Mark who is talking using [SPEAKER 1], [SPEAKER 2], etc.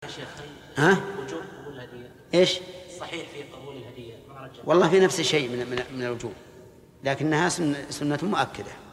[SPEAKER 1] يا شيخ
[SPEAKER 2] ها؟
[SPEAKER 1] وجوب قبول الهدية
[SPEAKER 2] إيش؟
[SPEAKER 1] صحيح في قبول الهدية
[SPEAKER 2] والله في نفس الشيء من الوجوب، لكنها سنة مؤكدة.